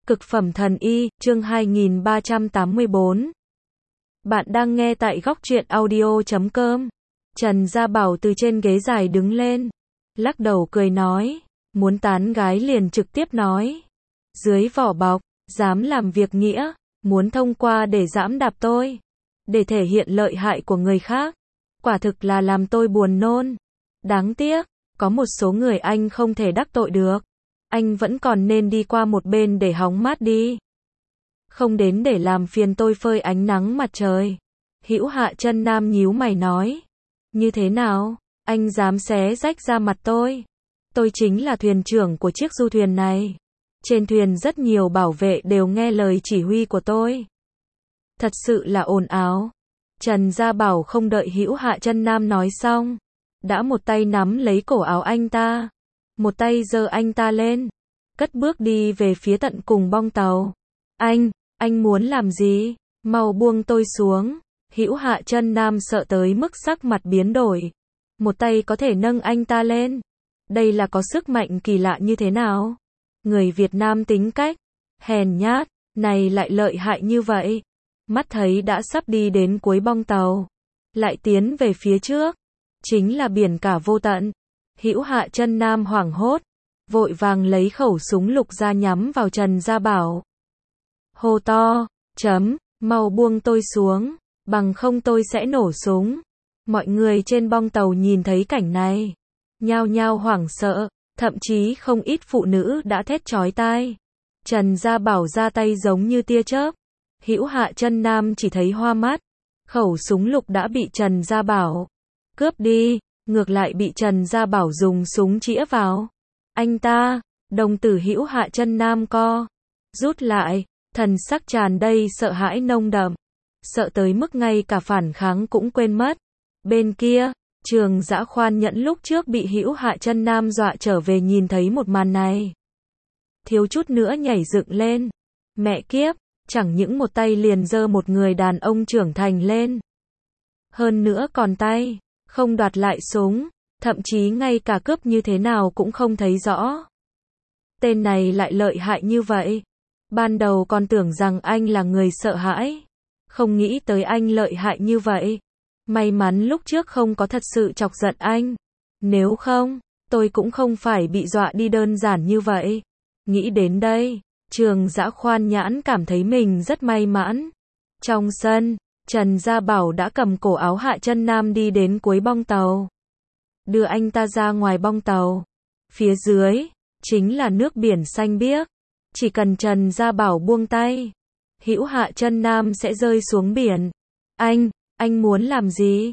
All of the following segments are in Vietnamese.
Cực phẩm thần y, chương 2384. Bạn đang nghe tại góc truyện audio.com. Trần Gia Bảo từ trên ghế dài đứng lên, lắc đầu cười nói, muốn tán gái liền trực tiếp nói. Dưới vỏ bọc, dám làm việc nghĩa, muốn thông qua để giẫm đạp tôi, để thể hiện lợi hại của người khác. Quả thực là làm tôi buồn nôn. Đáng tiếc, có một số người anh không thể đắc tội được. Anh vẫn còn nên đi qua một bên để hóng mát đi. Không đến để làm phiền tôi phơi ánh nắng mặt trời. Hữu Hạ Chân Nam nhíu mày nói. Như thế nào? Anh dám xé rách ra mặt tôi? Tôi chính là thuyền trưởng của chiếc du thuyền này. Trên thuyền rất nhiều bảo vệ đều nghe lời chỉ huy của tôi. Thật sự là ồn ào. Trần Gia Bảo không đợi Hữu Hạ Chân Nam nói xong, đã một tay nắm lấy cổ áo anh ta, một tay giơ anh ta lên, cất bước đi về phía tận cùng bong tàu. Anh muốn làm gì? Mau buông tôi xuống. Hữu Hạ Chân Nam sợ tới mức sắc mặt biến đổi. Một tay có thể nâng anh ta lên. Đây là có sức mạnh kỳ lạ như thế nào? Người Việt Nam tính cách hèn nhát này lại lợi hại như vậy. Mắt thấy đã sắp đi đến cuối bong tàu, lại tiến về phía trước, chính là biển cả vô tận. Hữu Hạ Chân Nam hoảng hốt, vội vàng lấy khẩu súng lục ra nhắm vào Trần Gia Bảo. Hô to, mau buông tôi xuống, bằng không tôi sẽ nổ súng. Mọi người trên bong tàu nhìn thấy cảnh này, nhao nhao hoảng sợ, thậm chí không ít phụ nữ đã thét chói tai. Trần Gia Bảo ra tay giống như tia chớp. Hữu Hạ Chân Nam chỉ thấy hoa mắt, khẩu súng lục đã bị Trần Gia Bảo cướp đi, ngược lại bị Trần Gia Bảo dùng súng chĩa vào anh ta. Đồng tử Hữu Hạ Chân Nam co rút lại, thần sắc tràn đầy sợ hãi nồng đậm, sợ tới mức ngay cả phản kháng cũng quên mất. Bên kia, Trường Dã Khoan Nhẫn lúc trước bị Hữu Hạ Chân Nam dọa trở về nhìn thấy một màn này, thiếu chút nữa nhảy dựng lên. Mẹ kiếp, chẳng những một tay liền giơ một người đàn ông trưởng thành lên, hơn nữa còn tay không đoạt lại súng, thậm chí ngay cả cướp như thế nào cũng không thấy rõ. Tên này lại lợi hại như vậy. Ban đầu còn tưởng rằng anh là người sợ hãi, không nghĩ tới anh lợi hại như vậy. May mắn lúc trước không có thật sự chọc giận anh, nếu không, tôi cũng không phải bị dọa đi đơn giản như vậy. Nghĩ đến đây, Trường Dã Khoan Nhãn cảm thấy mình rất may mắn. Trong sân, Trần Gia Bảo đã cầm cổ áo Hạ Chân Nam đi đến cuối bong tàu, đưa anh ta ra ngoài bong tàu. Phía dưới chính là nước biển xanh biếc, chỉ cần Trần Gia Bảo buông tay, Hữu Hạ Chân Nam sẽ rơi xuống biển. Anh muốn làm gì?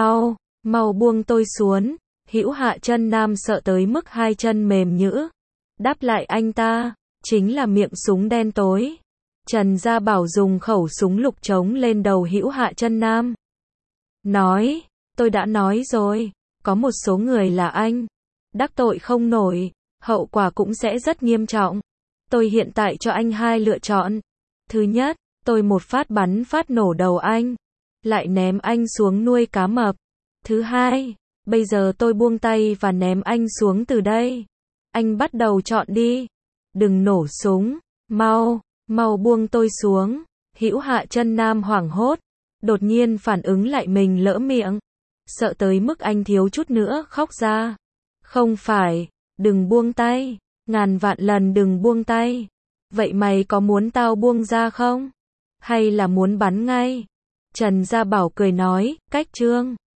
Mau buông tôi xuống. Hữu Hạ Chân Nam sợ tới mức hai chân mềm nhũn. Đáp lại anh ta chính là miệng súng đen tối. Trần Gia Bảo dùng khẩu súng lục chống lên đầu Hữu Hạ Chân Nam, nói, tôi đã nói rồi, có một số người là anh đắc tội không nổi, hậu quả cũng sẽ rất nghiêm trọng. Tôi hiện tại cho anh hai lựa chọn. Thứ nhất, tôi một phát bắn phát nổ đầu anh, lại ném anh xuống nuôi cá mập. Thứ hai, bây giờ tôi buông tay và ném anh xuống từ đây. Anh bắt đầu chọn đi. Đừng nổ súng, mau buông tôi xuống. Hữu Hạ Chân Nam hoảng hốt, đột nhiên phản ứng lại mình lỡ miệng, sợ tới mức anh thiếu chút nữa khóc ra. Không phải, đừng buông tay, ngàn vạn lần đừng buông tay. Vậy mày có muốn tao buông ra không? Hay là muốn bắn ngay? Trần Gia Bảo cười nói, cách trương